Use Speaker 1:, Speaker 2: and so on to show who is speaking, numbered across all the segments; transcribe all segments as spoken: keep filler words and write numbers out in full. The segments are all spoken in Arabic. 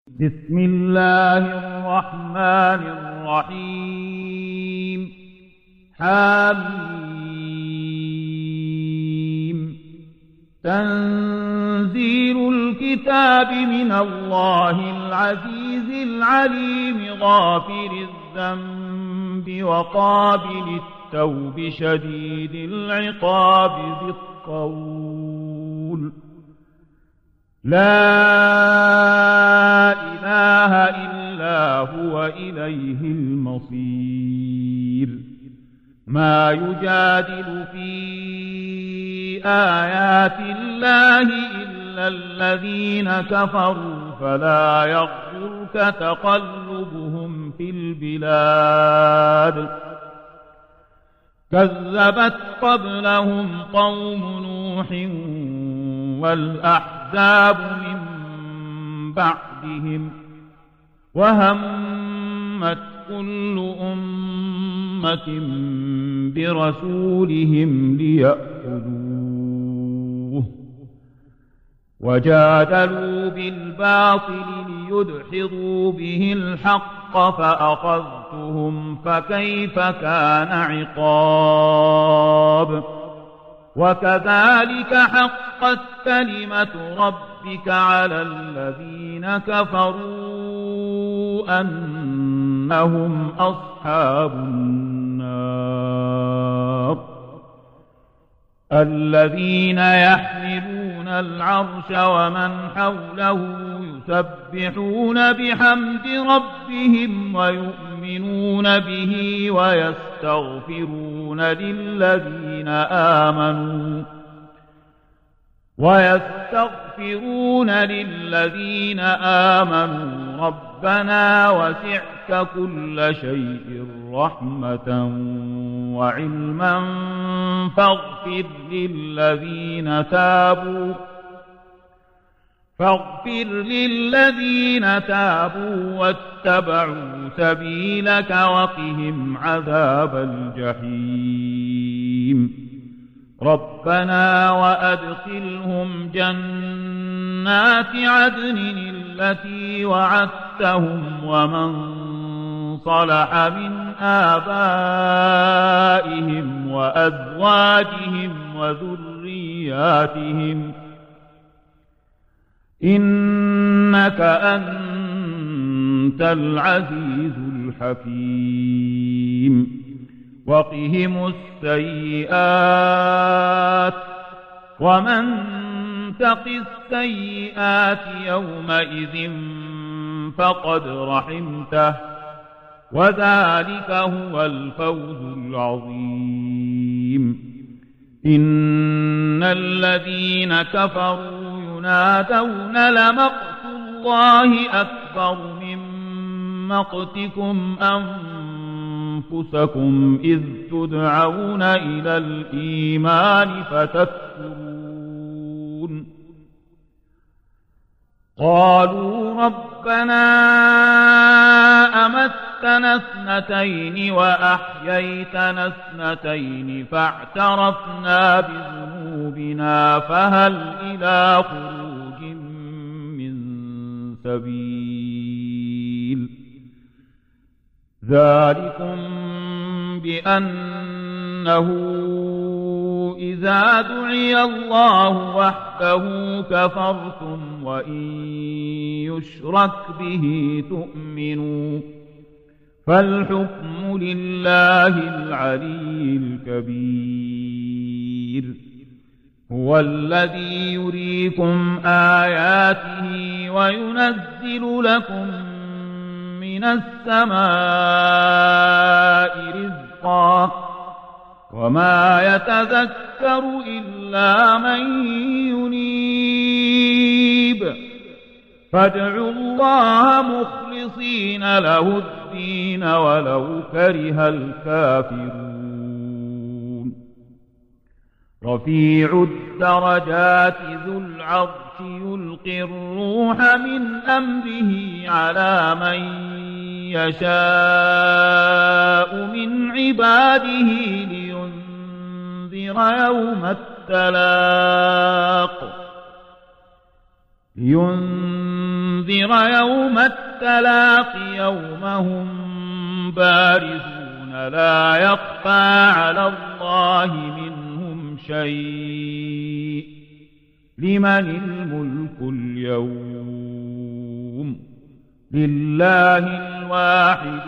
Speaker 1: بسم الله الرحمن الرحيم حميم تنزيل الكتاب من الله العزيز العليم غافر الذنب وقابل التوب شديد العقاب ذي الطول لا إله إلا هو إليه المصير ما يجادل في آيات الله إلا الذين كفروا فلا يغرك تقلبهم في البلاد كذبت قبلهم قوم نوح والأحزاب من بعدهم وهمت كل أمة برسولهم ليأخذوه وجادلوا بالباطل ليدحضوا به الحق فأخذتهم فكيف كان عقاب وكذلك حقت كلمة ربك على الذين كفروا أنهم أصحاب النار الذين يحملون العرش ومن حوله يسبحون بحمد ربهم ويؤمنون به ويستغفرون للذين آمنوا ويستغفرون للذين آمنوا ربنا وسعت كل شيء رحمة وعلما فاغفر للذين تابوا فاغفر للذين تابوا واتبعوا سبيلك وقهم عذاب الجحيم ربنا وأدخلهم جنات عدن التي وعدتهم ومن صلح من آبائهم وأزواجهم وذرياتهم إنك أنت العزيز الحكيم وقهم السيئات ومن تق السيئات يومئذ فقد رحمته وذلك هو الفوز العظيم إن الذين كفروا ينادون لمقت الله أكبر من مقتكم أنفسكم إذ تدعون إلى الإيمان فتكفرون قالوا ربنا أمتنا اثنتين وأحييتنا اثنتين فاعترفنا بذنوبنا فهل إلى خروج من سبيل ذلكم بأنه إذا دعي الله وحده كفرتم وإن يشرك به تؤمنوا فالحكم لله العلي الكبير هو الذي يريكم آياته وينزل لكم من السماء رزقا وما يتذكر إلا من ينيب فادعوا الله مخلصين له الدين ولو كره الكافرون رفيع الدرجات ذو العرش يلقي الروح من أمره على من يشاء من عباده لينذر يوم التلاق لينذر لتنذر يوم التلاق يوم هم بارزون لا يخفى على الله منهم شيء لمن الملك اليوم لله الواحد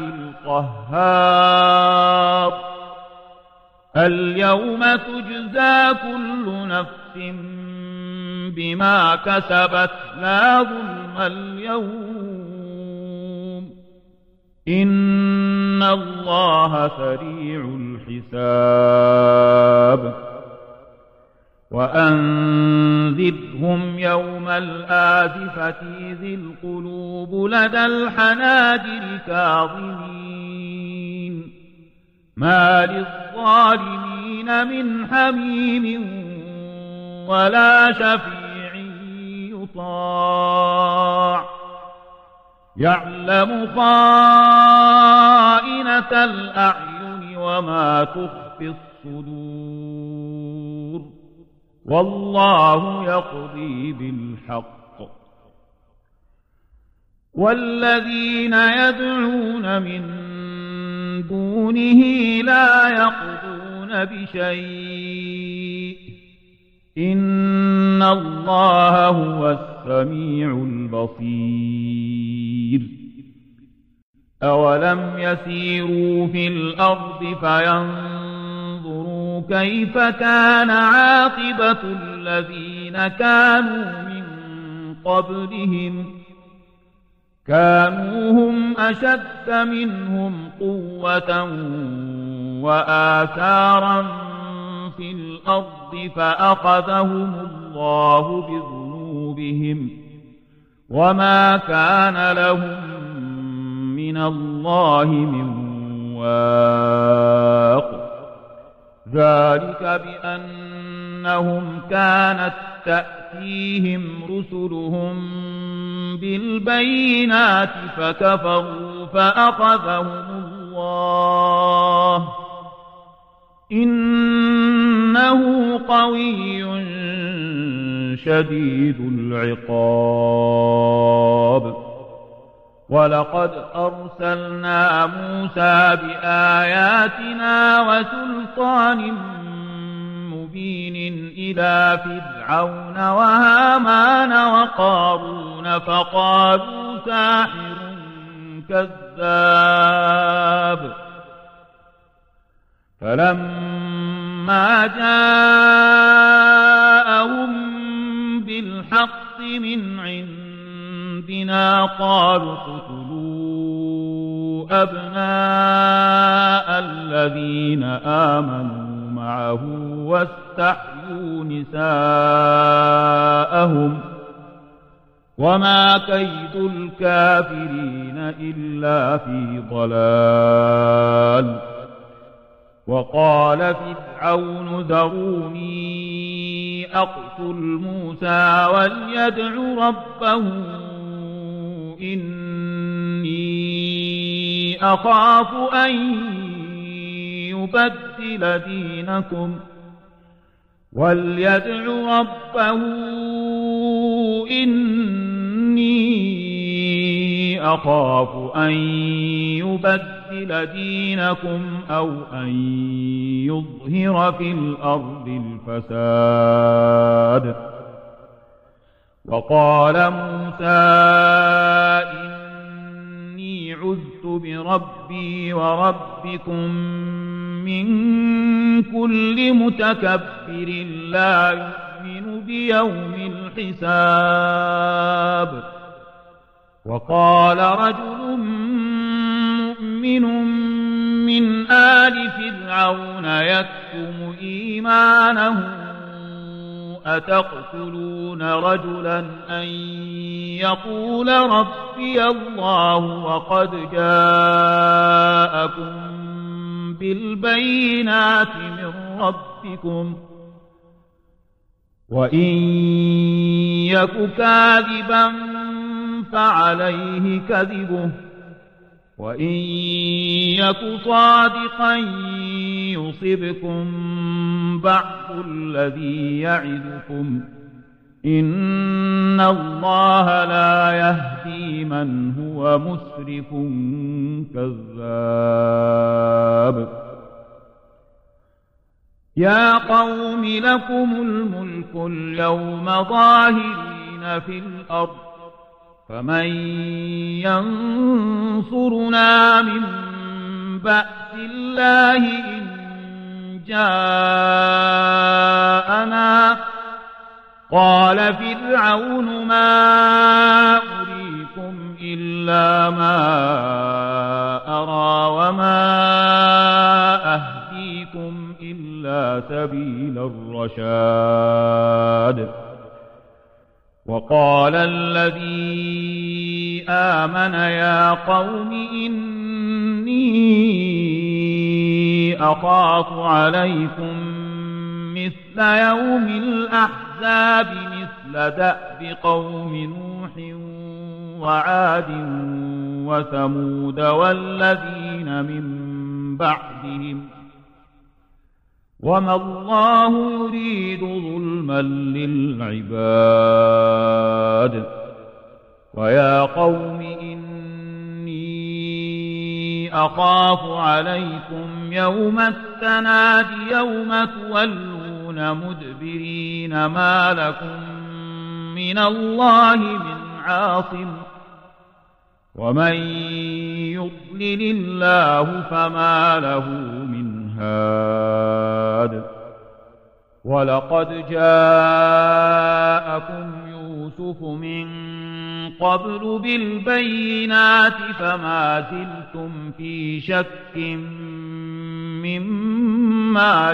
Speaker 1: القهار اليوم تجزى كل نفس بما كسبت لا ظلم اليوم إن الله سريع الحساب وأنذرهم يوم الآزفة إذ القلوب لدى الحناجر كاظمين ما للظالمين من حميم ولا شفيع يطاع يعلم خائنة الأعين وما تخفي الصدور والله يقضي بالحق والذين يدعون من دونه لا يقضون بشيء إن الله هو السميع البصير أولم يسيروا في الأرض فينظروا كيف كان عاقبة الذين كانوا من قبلهم كانوا هم أشد منهم قوة وآثارا في الأرض فأخذهم الله بذنوبهم وما كان لهم من الله من واق ذلك بأنهم كانت تأتيهم رسلهم بالبينات فكفروا فأخذهم الله إنه قوي شديد العقاب ولقد أرسلنا موسى بآياتنا وسلطان مبين إلى فرعون وهامان وقارون فقالوا ساحر كذاب فلما جاءهم بالحق من عندنا قالوا اقتلوا أبناء الذين آمنوا معه واستحيوا نساءهم وما كيد الكافرين إلا في ضلال وقال فرعون ذروني أقتل موسى وليدع ربه إني أخاف أن يبدل دينكم وليدع ربه إني أخاف أن يبدل دينكم أو أن يظهر في الأرض الفساد وقال موسى إني عذت بربي وربكم من كل متكبر لا يؤمن بيوم الحساب وقال رجل مؤمن من آل فرعون يكتم إيمانه أتقتلون رجلا أن يقول ربي الله وقد جاءكم بالبينات من ربكم وإن يك كاذبا فعليه كذبه وإن يك صادقا يصبكم بعض الذي يعدكم إن الله لا يهدي من هو مسرف كذاب يا قوم لكم الملك اليوم ظاهرين في الأرض فمن ينصرنا من بأس الله إن جاءنا قال فرعون ما أريكم إلا ما أرى وما أهديكم إلا سبيل الرشاد وقال الذي آمن يا قوم إني أخاف عليكم مثل يوم الأحزاب مثل دأب قوم نوح وعاد وثمود والذين من بعدهم وما الله يريد ظلما للعباد ويا قوم إني أخاف عليكم يوم التناد يوم تولون مدبرين ما لكم من الله من عاصم ومن يضلل الله فما له من هاد ولقد جاءكم يوسف من قبل بالبينات فما زلتم في شك مما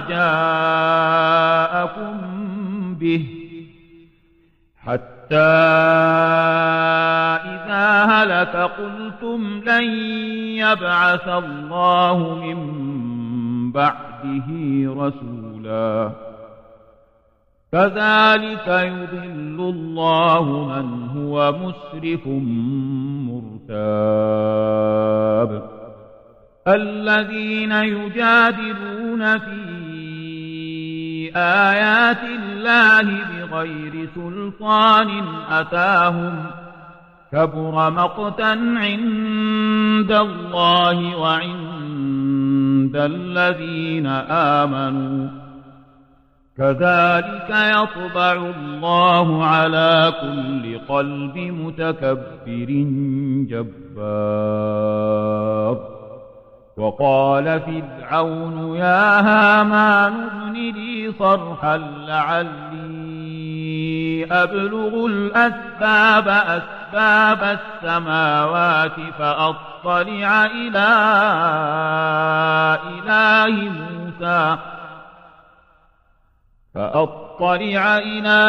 Speaker 1: جاءكم به حتى إذا هلك قلتم لن يبعث الله من بعده رسولا كذلك يضل الله من هو مسرف مرتاب الذين يجادلون في آيات الله بغير سلطان أتاهم كبر مقتا عند الله وعند الذين آمنوا كذلك يطبع الله على كل قلب متكبر جبار وقال فرعون يا هامان ابن لي صرحا لعلي أبلغ الأسباب أسباب السماوات فأطلع إلى إله موسى فأطلع إلى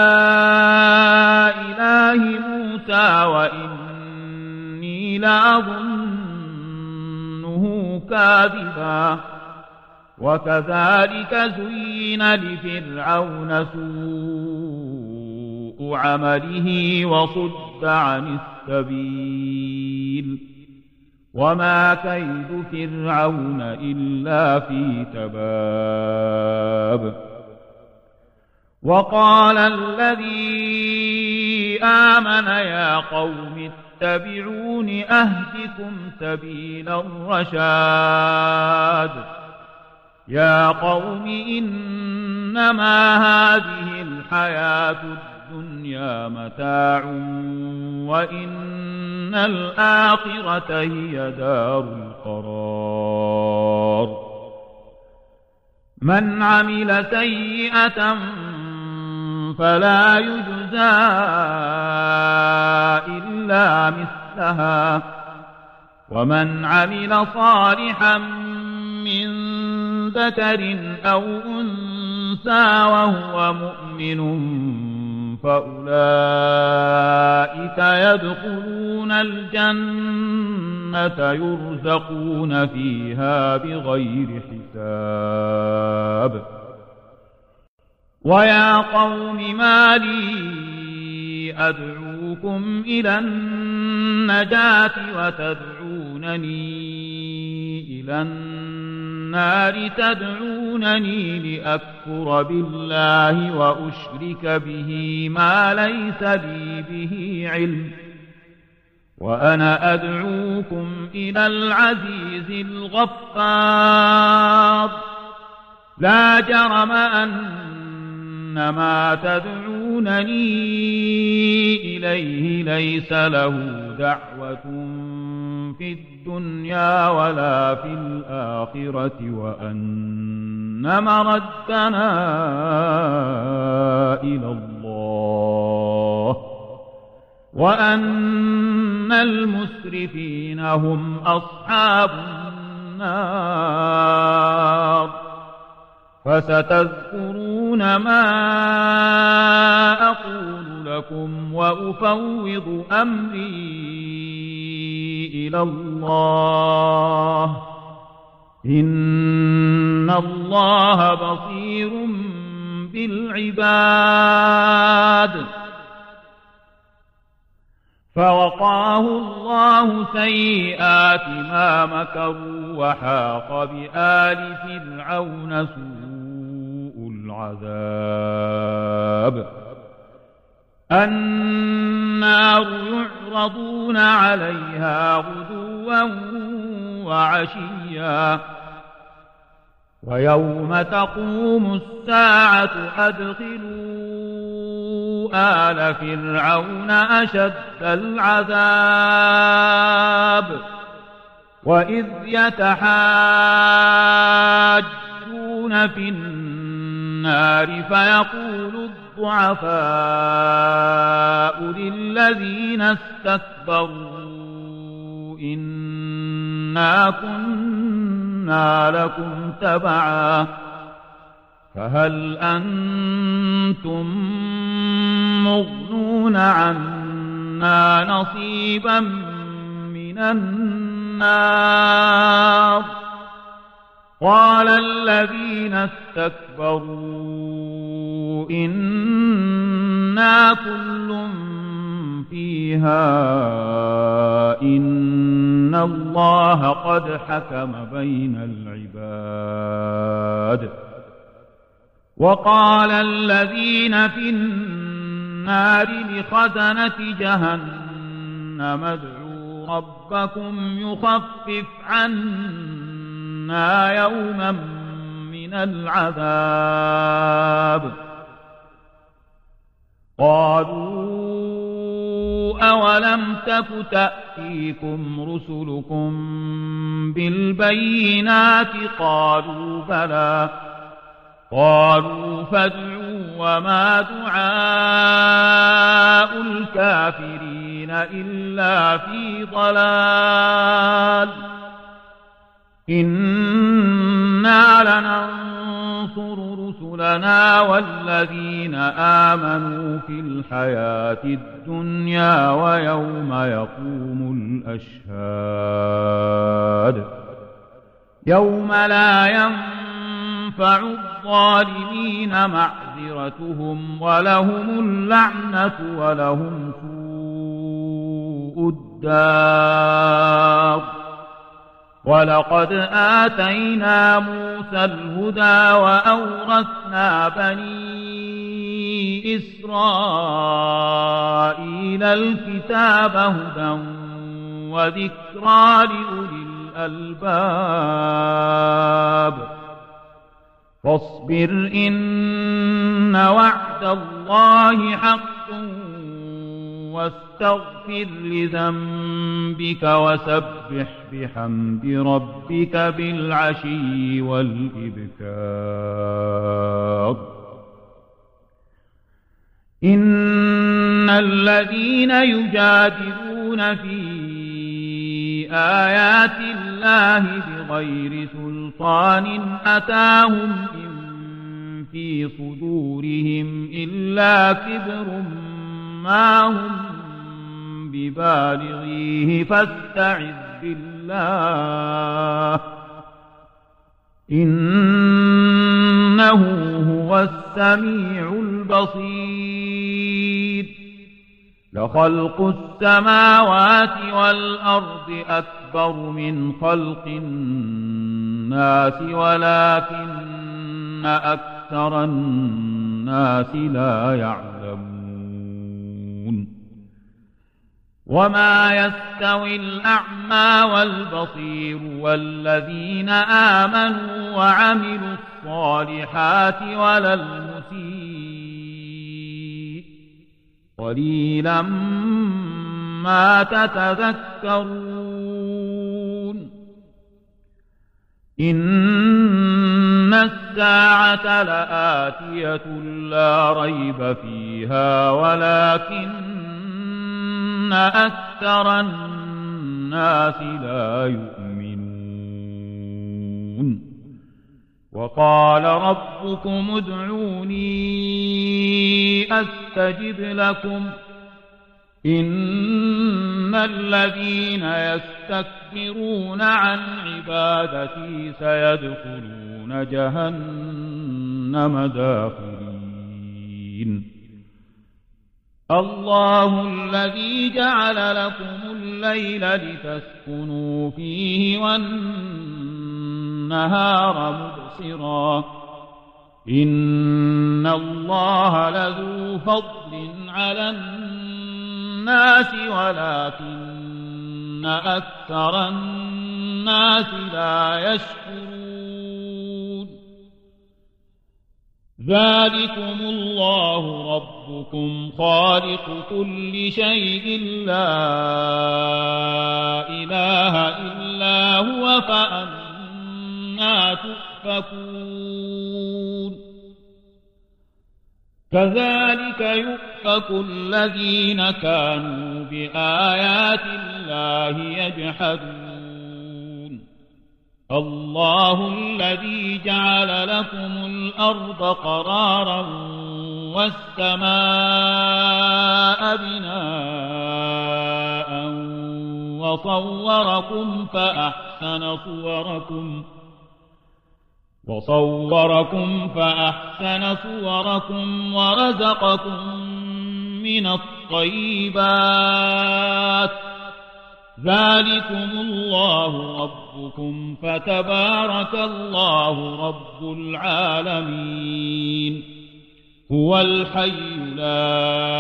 Speaker 1: إله موسى وإني لأظنه كاذبا وكذلك زين لفرعون سوء عمله وصد عن السبيل وما كيد فرعون إلا في تباب وقال الذي آمن يا قوم اتبعون أهدكم سبيل الرشاد يا قوم إنما هذه الحياة الدنيا متاع وإن الآخرة هي دار القرار من عمل سيئة فلا يجزى إلا مثلها ومن عمل صالحا من ذكر أو أنثى وهو مؤمن فأولئك يدخلون الجنة يرزقون فيها بغير حساب ويا قوم ما لي أدعوكم إلى النجاة وتدعونني إلى النار النار تدعونني لأكفر بالله وأشرك به ما ليس لي به علم وأنا أدعوكم إلى العزيز الغفار لا جرم أن ما تدعونني إليه ليس له دعوة في الدنيا ولا في الآخرة وأن مردنا إلى الله وأن المسرفين هم أصحاب النار فستذكرون ما أقول لكم وأفوض أمري إلى الله إن الله بصير بالعباد فوقاه الله سيئات ما مكروا وحاق بآل فرعون سوء العذاب النار يعرضون عليها غدوا وعشيا ويوم تقوم الساعة أدخلوا آل فرعون أشد العذاب وإذ يتحاجون في النار فيقول الضعفاء للذين استكبروا إنا كنا لكم تبعا فهل أنتم مغنون عنا نصيبا من النار قال الذين استكبروا إنا كل فيها إن الله قد حكم بين العباد وقال الذين في النار لخزنة جهنم ادعوا ربكم يخفف عنا يوما من العذاب قالوا أولم تك تأتيكم رسلكم بالبينات قالوا بلى قالوا فادعوا وما دعاء الكافرين إلا في ضلال إنا لننصر رسلنا والذين آمنوا في الحياة الدنيا ويوم يقوم الأشهاد يوم لا ينفع الظالمين معذرتهم ولهم اللعنة ولهم سوء الدار ولقد آتينا موسى الهدى وأورثنا بني إسرائيل الكتاب هدى وذكرى لأولي الألباب فاصبر إن وعد الله حق واستغفر لذنبك وسبح بحمد ربك بالعشي والإبكار إن الذين يجادلون في آيات الله بغير سلطان أتاهم إن في صدورهم إلا كبر ما هم ببالغيه فاستعذ بالله إنه هو السميع البصير لخلق السماوات والأرض أكبر من خلق الناس ولكن أكثر الناس لا يعلمون وما يستوي الأعمى والبصير والذين آمنوا وعملوا الصالحات ولا المسيء قليلا ما تتذكرون إن الساعة لآتية لا ريب فيها ولكن أكثر الناس لا يؤمنون وقال ربكم ادعوني أستجب لكم إن الذين يستكبرون عن عبادتي سيدخلون جهنم داخرين الله الذي جعل لكم الليل لتسكنوا فيه والنهار مبصرا إن الله لذو فضل على الناس ولكن أكثر الناس لا يشكرون ذلكم الله ربكم خالق كل شيء لا إله إلا هو فأنى تؤفكون كذلك يؤفك الذين كانوا بآيات الله يجحدون الله الذي جعل لكم الأرض قرارا والسماء بناء وصوركم فأحسن صوركم وصوركم فأحسن صوركم ورزقكم من الطيبات ذلكم الله ربكم فتبارك الله رب العالمين هو الحي لا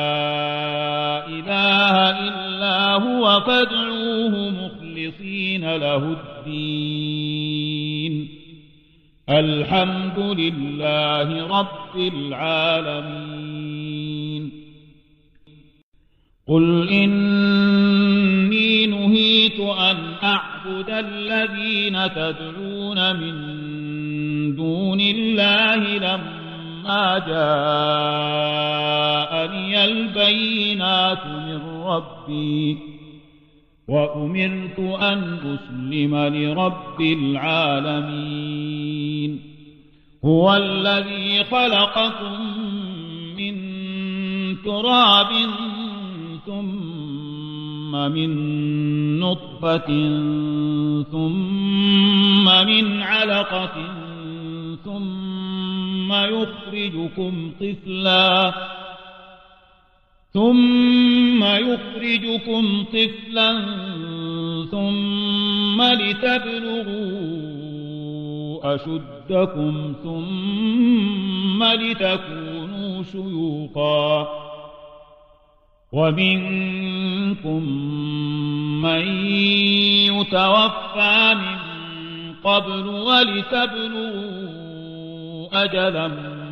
Speaker 1: إله إلا هو فادعوه مخلصين له الدين الحمد لله رب العالمين قل إني نهيت أن أعبد الذين تدعون من دون الله لما جاءني البينات من ربي وأمرت أن أسلم لرب العالمين هو الذي خلقكم من تراب ثم من نطفة ثم من علقة ثم يخرجكم طفلا ثم يخرجكم طفلا ثم لتبلغوا أشدكم ثم لتكونوا شيوخا ومنكم من يتوفى من قبل ولتبلغوا أجلا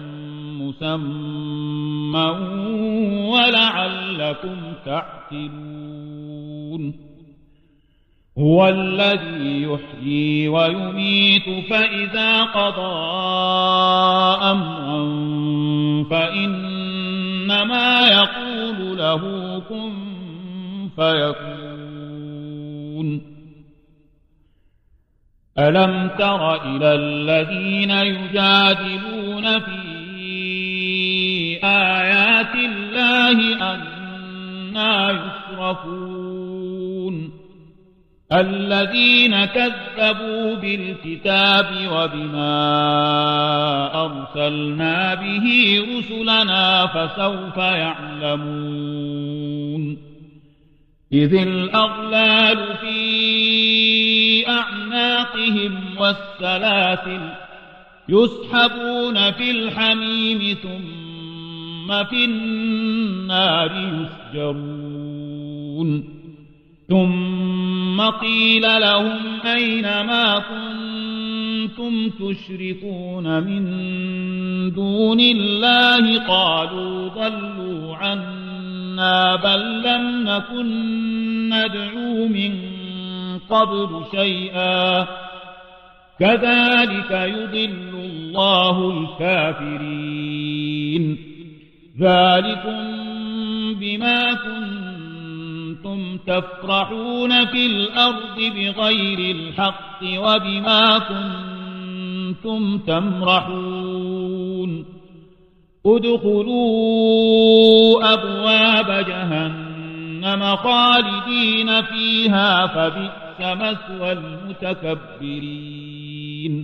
Speaker 1: مسمى ولعلكم تعقلون هو الذي يحيي ويميت فإذا قضى أمرا فإنما يقول له كن فيكون ألم تر إلى الذين يجادلون في آيات الله أنى يصرفون الذين كذبوا بالكتاب وبما أرسلنا به رسلنا فسوف يعلمون إذ الأغلال في أعناقهم أعناقهم والسلاسل يسحبون في الحميم ثم في النار يسجرون ثم قيل لهم أين ما كنتم تشركون من دون الله قالوا ضلوا عنا بل لم نكن ندعو من قبل شيئا كذلك يضل الله الكافرين ذلكم بما كنتم تفرحون في الأرض بغير الحق وبما كنتم تمرحون ادخلوا أبواب جهنم خالدين فيها فبئس مثوى المتكبرين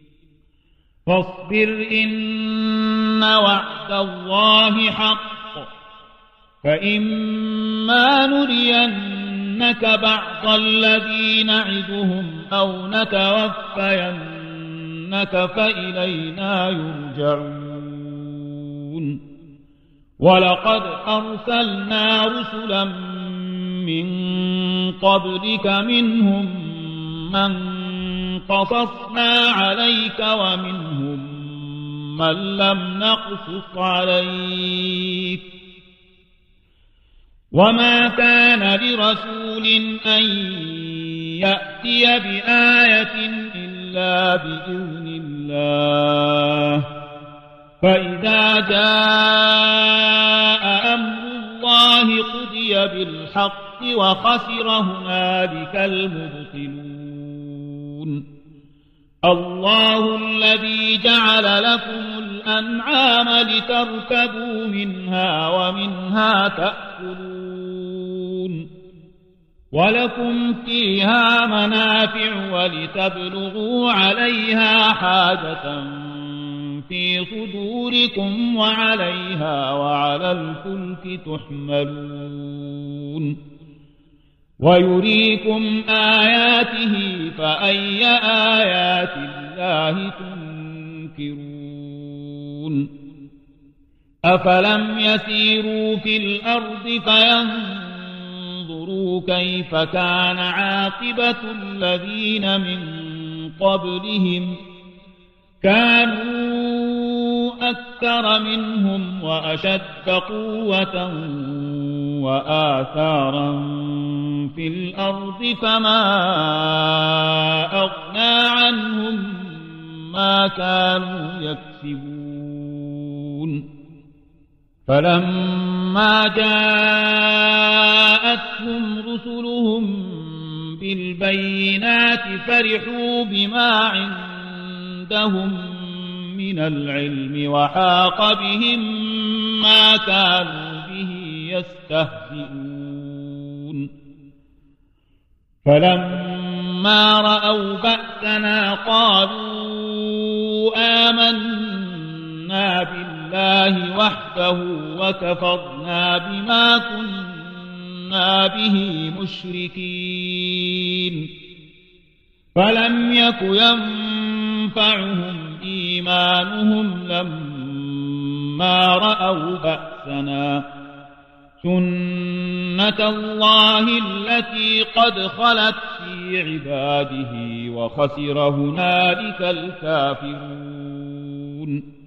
Speaker 1: فاصبر إن وعد الله حق فإما نرينك بعض الذي نعدهم أو نتوفينك فإلينا يرجعون ولقد أرسلنا رسلا من قبلك منهم من قصصنا عليك ومنهم من لم نقصص عليك وما كان لرسول أن يأتي بآية إلا بإذن الله فإذا جاء أمر الله قضي بالحق وخسر هنالك المبطلون الله الذي جعل لكم الأنعام لتركبوا منها ومنها تأكلون ولكم فيها منافع ولتبلغوا عليها حاجة في صدوركم وعليها وعلى الفلك تحملون ويريكم آياته فأي آيات الله تنكرون أفلم يسيروا في الأرض فينظروا كيف كان عاقبة الذين من قبلهم كانوا أكثر منهم وأشد قوة وآثارا في الأرض فما أغنى عنهم ما كانوا يكسبون فلما جاءتهم رسلهم بالبينات فرحوا بما عندهم من العلم وحاق بهم ما كانوا به يستهزئون فلما رأوا بأسنا قالوا آمنا بالله وحده وكفرنا بما كنا به مشركين فلم يك ينفعهم إيمانهم لما رأوا بأسنا سنة الله التي قد خلت في عباده وخسر هنالك الكافرون